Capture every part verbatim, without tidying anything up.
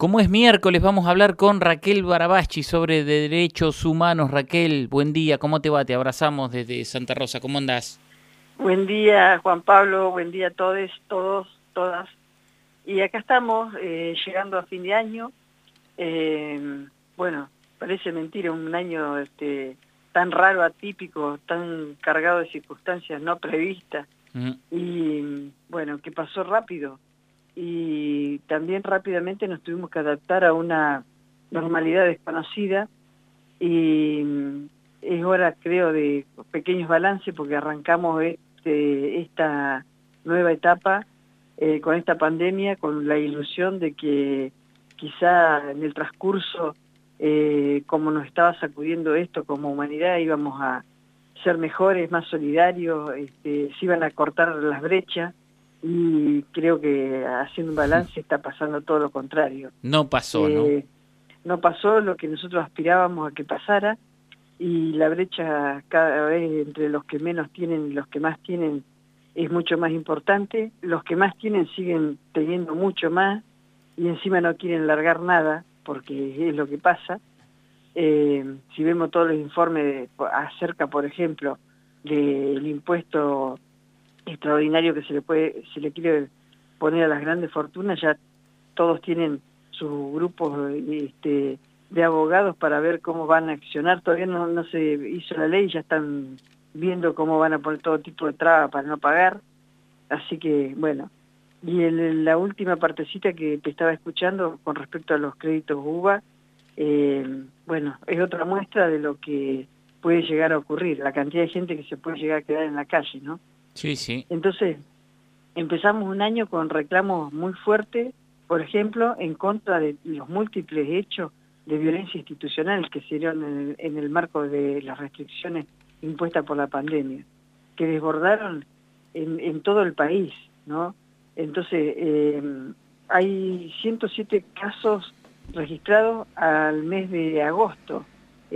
Como es miércoles, vamos a hablar con Raquel Barabachi sobre derechos humanos. Raquel, buen día, ¿cómo te va? Te abrazamos desde Santa Rosa, ¿cómo andás? Buen día, Juan Pablo, buen día a todos, todos, todas. Y acá estamos, eh, llegando a fin de año. Eh, bueno, parece mentira, un año este, tan raro, atípico, tan cargado de circunstancias no previstas. Mm. Y bueno, que pasó rápido. Y también rápidamente nos tuvimos que adaptar a una normalidad desconocida. Y es hora, creo, de pequeños balances porque arrancamos este, esta nueva etapa eh, con esta pandemia, con la ilusión de que quizá en el transcurso, eh, como nos estaba sacudiendo esto como humanidad, íbamos a ser mejores, más solidarios, este, se iban a cortar las brechas, y creo que haciendo un balance está pasando todo lo contrario. No pasó, ¿no? Eh, no pasó lo que nosotros aspirábamos a que pasara, y la brecha cada vez entre los que menos tienen y los que más tienen es mucho más importante. Los que más tienen siguen teniendo mucho más y encima no quieren largar nada, porque es lo que pasa. Eh, si vemos todos los informes de, acerca, por ejemplo, del impuesto extraordinario que se le puede, se le quiere poner a las grandes fortunas, ya todos tienen sus grupos este, de abogados para ver cómo van a accionar. Todavía no, no se hizo la ley, ya están viendo cómo van a poner todo tipo de trabas para no pagar. Así que, bueno, y en la última partecita que te estaba escuchando con respecto a los créditos U V A, eh, bueno, es otra muestra de lo que puede llegar a ocurrir, la cantidad de gente que se puede llegar a quedar en la calle, ¿no? Sí, sí. Entonces, empezamos un año con reclamos muy fuertes, por ejemplo, en contra de los múltiples hechos de violencia institucional que se dieron en el, en el marco de las restricciones impuestas por la pandemia, que desbordaron en, en todo el país, ¿no? Entonces, eh, hay ciento siete casos registrados al mes de agosto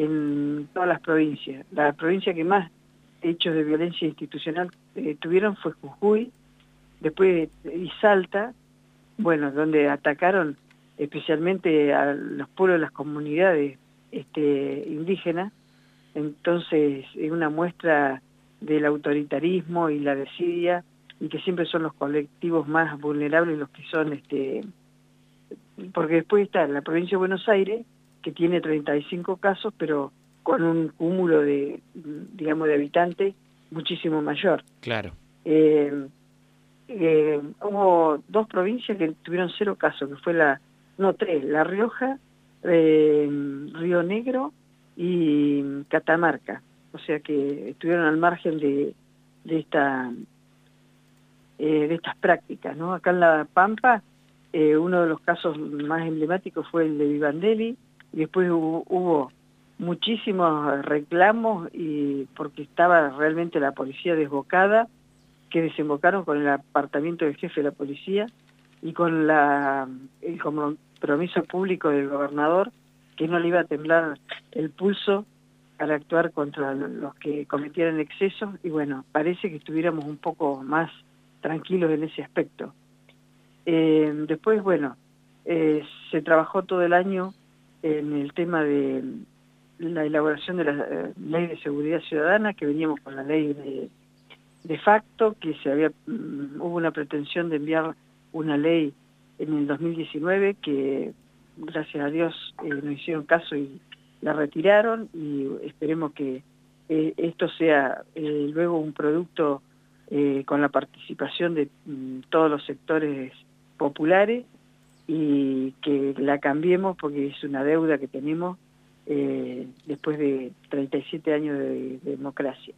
en todas las provincias. La provincia que más hechos de violencia institucional eh, tuvieron fue Jujuy, después y Salta, bueno, donde atacaron especialmente a los pueblos de las comunidades este, indígenas. Entonces es una muestra del autoritarismo y la desidia, y que siempre son los colectivos más vulnerables los que son, este porque después está la provincia de Buenos Aires, que tiene treinta y cinco casos, pero con un cúmulo de, digamos, de habitantes muchísimo mayor. Claro. Eh, Eh, hubo dos provincias que tuvieron cero casos, que fue la, no tres, La Rioja, eh, Río Negro y Catamarca, o sea que estuvieron al margen de, de esta eh, de estas prácticas, ¿no? Acá en La Pampa, eh, uno de los casos más emblemáticos fue el de Vivandelli, y después hubo, hubo muchísimos reclamos y porque estaba realmente la policía desbocada, que desembocaron con el apartamiento del jefe de la policía y con la, el compromiso público del gobernador, que no le iba a temblar el pulso para actuar contra los que cometieran excesos, y bueno, parece que estuviéramos un poco más tranquilos en ese aspecto. Eh, después, bueno, eh, se trabajó todo el año en el tema de la elaboración de la eh, ley de seguridad ciudadana, que veníamos con la ley de de facto, que se había um, hubo una pretensión de enviar una ley en el dos mil diecinueve que gracias a Dios eh, no hicieron caso y la retiraron, y esperemos que eh, esto sea eh, luego un producto eh, con la participación de um, todos los sectores populares, y que la cambiemos porque es una deuda que tenemos eh, después de treinta y siete años de, de democracia.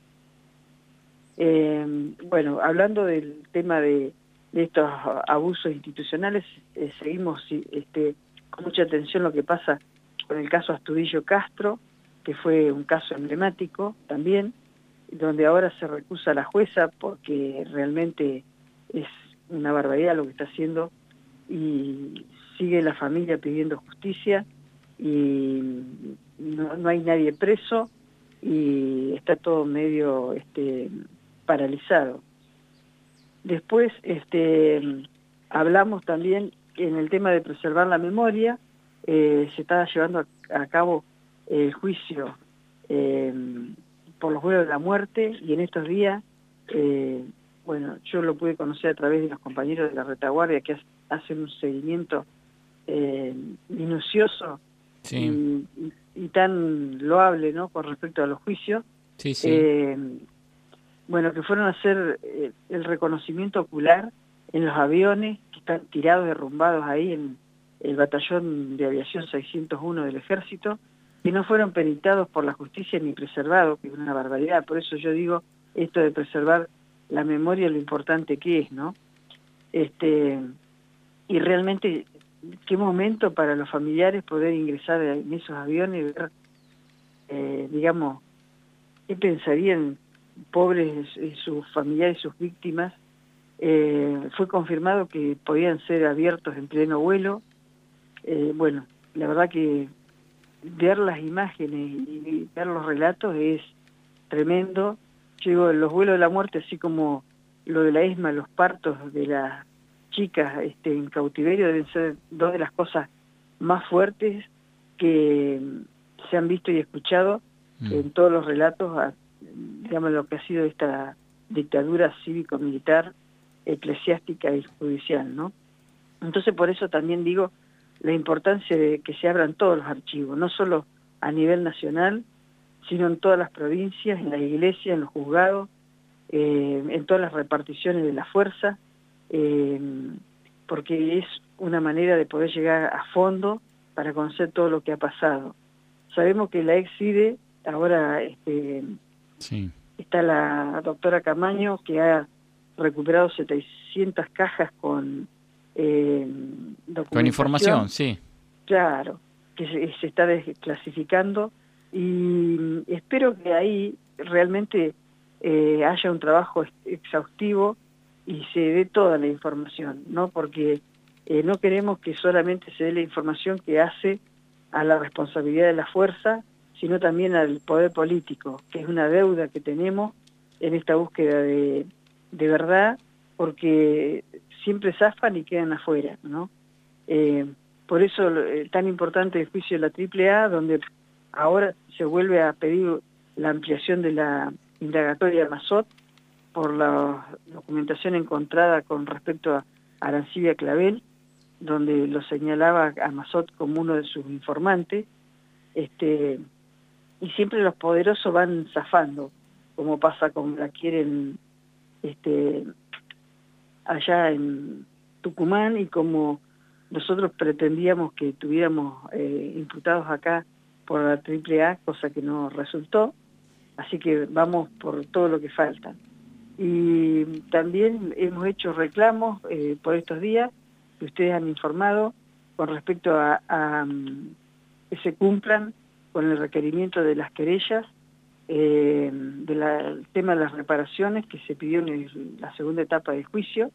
Eh, bueno, hablando del tema de, de estos abusos institucionales, eh, seguimos este, con mucha atención lo que pasa con el caso Astudillo Castro, que fue un caso emblemático también, donde ahora se recusa a la jueza porque realmente es una barbaridad lo que está haciendo, y sigue la familia pidiendo justicia, y no, no hay nadie preso, y está todo medio este, paralizado. Después este, hablamos también en el tema de preservar la memoria, eh, se está llevando a, a cabo el juicio eh, por los vuelos de la muerte, y en estos días, eh, bueno, yo lo pude conocer a través de los compañeros de la retaguardia que hacen un seguimiento eh, minucioso Sí. y, y, y tan loable, ¿no?, con respecto a los juicios. Sí, sí. Eh, bueno, que fueron a hacer eh, el reconocimiento ocular en los aviones que están tirados, derrumbados ahí en el batallón de aviación seiscientos uno del ejército, que no fueron peritados por la justicia ni preservados, que es una barbaridad. Por eso yo digo esto de preservar la memoria, lo importante que es, ¿no? Este, y realmente, qué momento para los familiares poder ingresar en esos aviones y ver, eh, digamos, qué pensarían pobres eh, sus familiares, sus víctimas. Eh, fue confirmado que podían ser abiertos en pleno vuelo. Eh, bueno, la verdad que ver las imágenes y ver los relatos es tremendo. Yo digo, los vuelos de la muerte, así como lo de la ESMA, los partos de las chicas este, en cautiverio, deben ser dos de las cosas más fuertes que se han visto y escuchado mm. en todos los relatos, a, digamos, lo que ha sido esta dictadura cívico-militar, eclesiástica y judicial, ¿no? Entonces, por eso también digo la importancia de que se abran todos los archivos, no solo a nivel nacional, sino en todas las provincias, en la iglesia, en los juzgados, eh, en todas las reparticiones de la fuerza, eh, porque es una manera de poder llegar a fondo para conocer todo lo que ha pasado. Sabemos que la ex-CIDE, ahora este, sí. está la doctora Camaño, que ha recuperado setecientas cajas con eh, documentación. Con información, sí. Claro, que se, se está desclasificando, y espero que ahí realmente eh, haya un trabajo exhaustivo y se dé toda la información, ¿no? Porque eh, no queremos que solamente se dé la información que hace a la responsabilidad de la fuerza, sino también al poder político, que es una deuda que tenemos en esta búsqueda de, de verdad, porque siempre zafan y quedan afuera, ¿no? Eh, por eso eh, tan importante el juicio de la triple A, donde ahora se vuelve a pedir la ampliación de la indagatoria a Mazot por la documentación encontrada con respecto a Arancibia Clavel, donde lo señalaba a Mazot como uno de sus informantes, este, y siempre los poderosos van zafando, como pasa con la quieren este, allá en Tucumán, y como nosotros pretendíamos que tuviéramos eh, imputados acá por la triple A, cosa que no resultó, así que vamos por todo lo que falta. Y también hemos hecho reclamos eh, por estos días, que ustedes han informado, con respecto a, a que se cumplan con el requerimiento de las querellas, eh, del tema de las reparaciones que se pidió en el, la segunda etapa del juicio.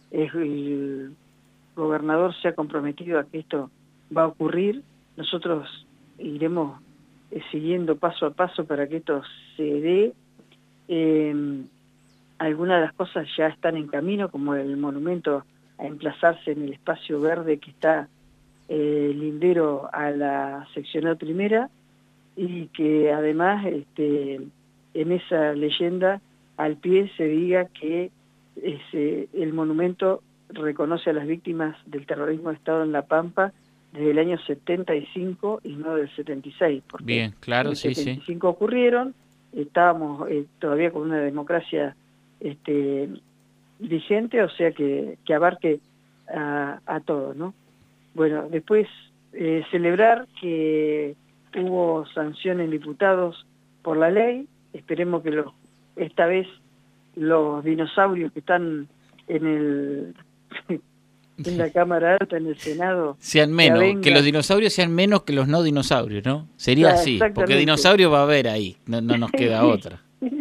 El gobernador se ha comprometido a que esto va a ocurrir. Nosotros iremos eh, siguiendo paso a paso para que esto se dé. Eh, algunas de las cosas ya están en camino, como el monumento a emplazarse en el espacio verde que está eh, lindero a la seccional primera, y que además este, en esa leyenda al pie se diga que ese, el monumento reconoce a las víctimas del terrorismo de Estado en La Pampa desde el año setenta y cinco y no del setenta y seis. Porque bien, claro, en el sí, setenta y cinco sí. ocurrieron, estábamos eh, todavía con una democracia este, vigente, o sea que, que abarque a, a todo, ¿no? Bueno, después eh, celebrar que hubo sanción en diputados por la ley. Esperemos que los, esta vez los dinosaurios que están en el en la Cámara Alta, en el Senado, sean menos, que los dinosaurios sean menos que los no dinosaurios, ¿no? Sería claro, así, porque dinosaurio va a haber ahí, no, no nos queda otra.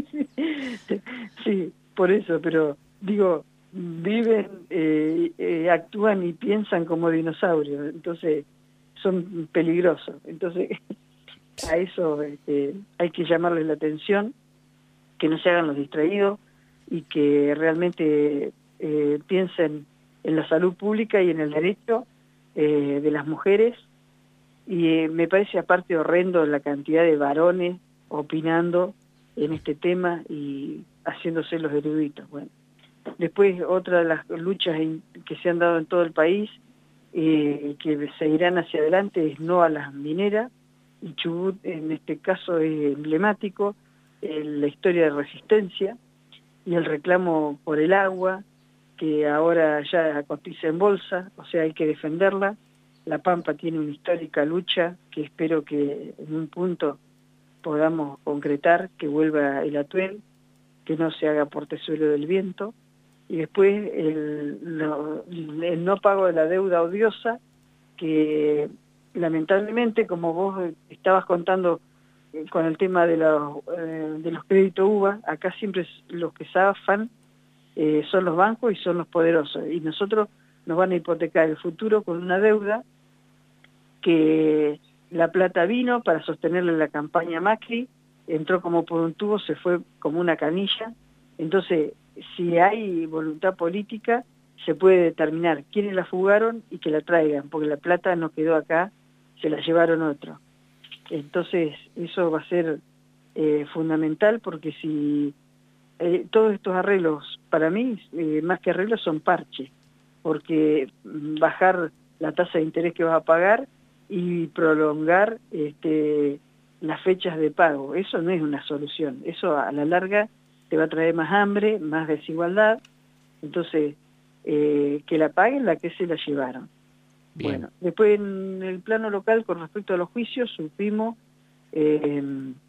Sí, por eso, pero digo, viven, eh, eh, actúan y piensan como dinosaurios, entonces son peligrosos. Entonces a eso este, hay que llamarles la atención, que no se hagan los distraídos y que realmente eh, piensen en la salud pública y en el derecho eh, de las mujeres, y eh, me parece aparte horrendo la cantidad de varones opinando en este tema y haciéndose los eruditos. Bueno, después otra de las luchas in, que se han dado en todo el país, eh, que seguirán hacia adelante, es no a las mineras, y Chubut en este caso es emblemático, eh, la historia de resistencia y el reclamo por el agua, que ahora ya cotiza en bolsa, o sea, hay que defenderla. La Pampa tiene una histórica lucha que espero que en un punto podamos concretar, que vuelva el atuel, que no se haga por tesuelo del viento, y después el, lo, el no pago de la deuda odiosa, que lamentablemente, como vos estabas contando con el tema de los, eh, de los créditos U V A, acá siempre los que zafan eh, son los bancos y son los poderosos, y nosotros nos van a hipotecar el futuro con una deuda que la plata vino para sostenerle la campaña Macri, entró como por un tubo, se fue como una canilla. Entonces, si hay voluntad política, se puede determinar quiénes la fugaron y que la traigan, porque la plata no quedó acá, se la llevaron otros. Entonces, eso va a ser eh, fundamental, porque si eh, todos estos arreglos, para mí, eh, más que arreglos, son parches, porque bajar la tasa de interés que vas a pagar y prolongar este, las fechas de pago, eso no es una solución, eso a la larga te va a traer más hambre, más desigualdad. Entonces, eh, que la paguen la que se la llevaron. Bien. Bueno, después en el plano local, con respecto a los juicios, supimos eh,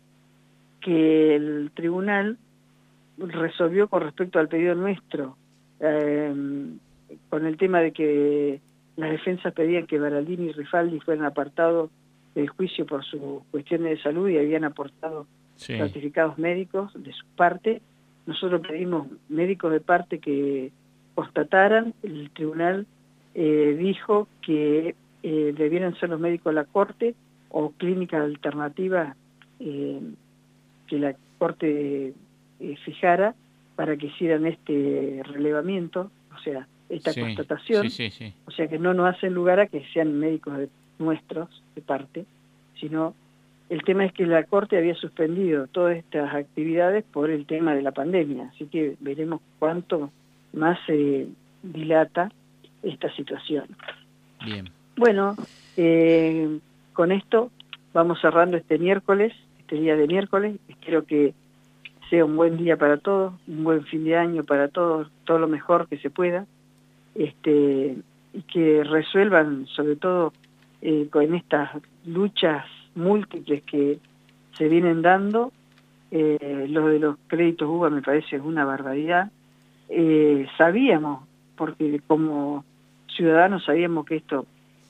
que el tribunal resolvió con respecto al pedido nuestro, eh, con el tema de que las defensas pedían que Baraldini y Rifaldi fueran apartados del juicio por sus cuestiones de salud y habían aportado sí. certificados médicos de su parte. Nosotros pedimos médicos de parte que constataran. El tribunal eh, dijo que eh, debieran ser los médicos de la Corte o clínica alternativa eh, que la Corte eh, fijara para que hicieran este relevamiento, o sea, esta sí, constatación, sí, sí, sí. O sea que no nos hacen lugar a que sean médicos de, nuestros de parte, sino el tema es que la Corte había suspendido todas estas actividades por el tema de la pandemia, así que veremos cuánto más se dilata esta situación. Bien. Bueno, eh, con esto vamos cerrando este miércoles, este día de miércoles. Espero que sea un buen día para todos, un buen fin de año para todos, todo lo mejor que se pueda. Este, y que resuelvan sobre todo eh, con estas luchas múltiples que se vienen dando. Eh, lo de los créditos U V A me parece una barbaridad. Eh, sabíamos, porque como ciudadanos sabíamos que esto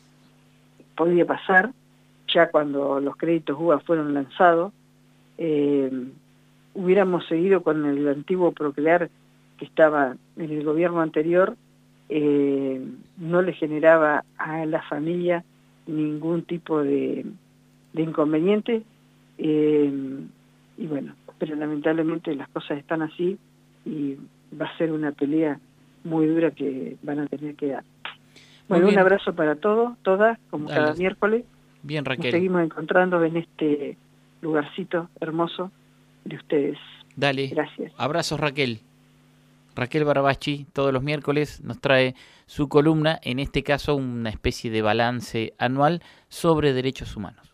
podía pasar, ya cuando los créditos U V A fueron lanzados. Eh, hubiéramos seguido con el antiguo Procrear que estaba en el gobierno anterior, Eh, no le generaba a la familia ningún tipo de, de inconveniente, eh, y bueno, pero lamentablemente las cosas están así y va a ser una pelea muy dura que van a tener que dar. Bueno, un abrazo para todos, todas, como Dale. Cada miércoles. Bien, Raquel. Nos seguimos encontrando en este lugarcito hermoso de ustedes. Dale. Gracias. Abrazos, Raquel. Raquel Barabachi todos los miércoles nos trae su columna, en este caso una especie de balance anual sobre derechos humanos.